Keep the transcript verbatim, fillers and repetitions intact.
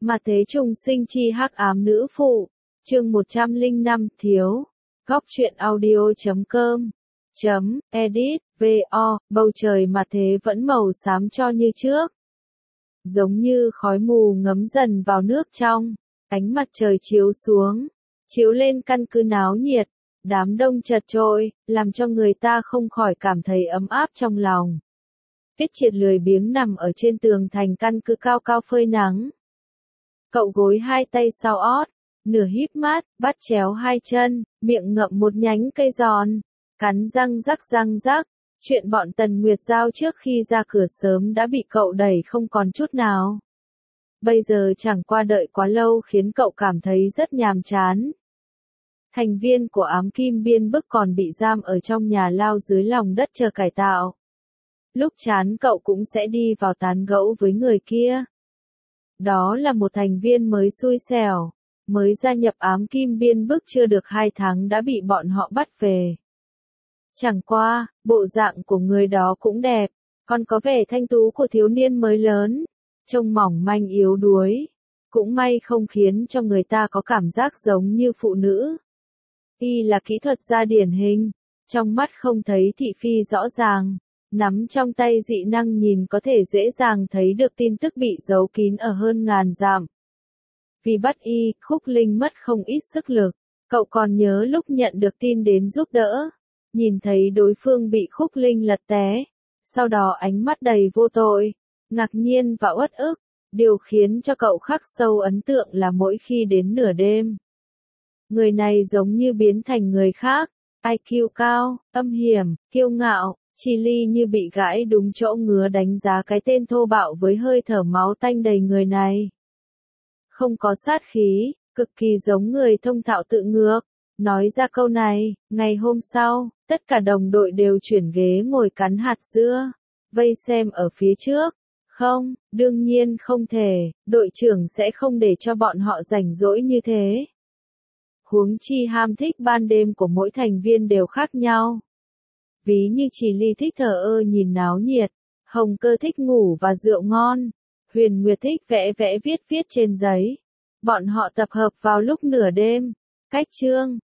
Mà thế trùng sinh chi hắc ám nữ phụ, chương một trăm lẻ năm thiếu. Góc truyện audio.com chấm edit vo bầu trời mà thế vẫn màu xám cho như trước. Giống như khói mù ngấm dần vào nước trong, ánh mặt trời chiếu xuống, chiếu lên căn cứ náo nhiệt, đám đông chật chội, làm cho người ta không khỏi cảm thấy ấm áp trong lòng. Tiết Triệt lười biếng nằm ở trên tường thành căn cứ cao cao phơi nắng. Cậu gối hai tay sau ót, nửa híp mắt, bắt chéo hai chân, miệng ngậm một nhánh cây giòn, cắn răng rắc răng rắc. Chuyện bọn Tần Nguyệt Giao trước khi ra cửa sớm đã bị cậu đẩy không còn chút nào. Bây giờ chẳng qua đợi quá lâu khiến cậu cảm thấy rất nhàm chán. Thành viên của ám kim biên bức còn bị giam ở trong nhà lao dưới lòng đất chờ cải tạo. Lúc chán cậu cũng sẽ đi vào tán gẫu với người kia. Đó là một thành viên mới xui xẻo, mới gia nhập ám kim biên bức chưa được hai tháng đã bị bọn họ bắt về. Chẳng qua, bộ dạng của người đó cũng đẹp, còn có vẻ thanh tú của thiếu niên mới lớn, trông mỏng manh yếu đuối, cũng may không khiến cho người ta có cảm giác giống như phụ nữ. Y là kỹ thuật gia điển hình, trong mắt không thấy thị phi rõ ràng, nắm trong tay dị năng nhìn có thể dễ dàng thấy được tin tức bị giấu kín ở hơn ngàn dặm. Vì bắt Y, Khúc Linh mất không ít sức lực, cậu còn nhớ lúc nhận được tin đến giúp đỡ. Nhìn thấy đối phương bị Khúc Linh lật té, sau đó ánh mắt đầy vô tội, ngạc nhiên và uất ức, điều khiến cho cậu khắc sâu ấn tượng là mỗi khi đến nửa đêm. Người này giống như biến thành người khác, i kiu cao, âm hiểm, kiêu ngạo, Chi Ly như bị gãi đúng chỗ ngứa đánh giá cái tên thô bạo với hơi thở máu tanh đầy người này. Không có sát khí, cực kỳ giống người thông thạo tự ngược. Nói ra câu này, ngày hôm sau, tất cả đồng đội đều chuyển ghế ngồi cắn hạt dưa, vây xem ở phía trước. Không, đương nhiên không thể, đội trưởng sẽ không để cho bọn họ rảnh rỗi như thế. Huống chi ham thích ban đêm của mỗi thành viên đều khác nhau. Ví như Chỉ Ly thích thờ ơ nhìn náo nhiệt, Hồng Cơ thích ngủ và rượu ngon, Huyền Nguyệt thích vẽ vẽ viết viết trên giấy. Bọn họ tập hợp vào lúc nửa đêm. Cách chương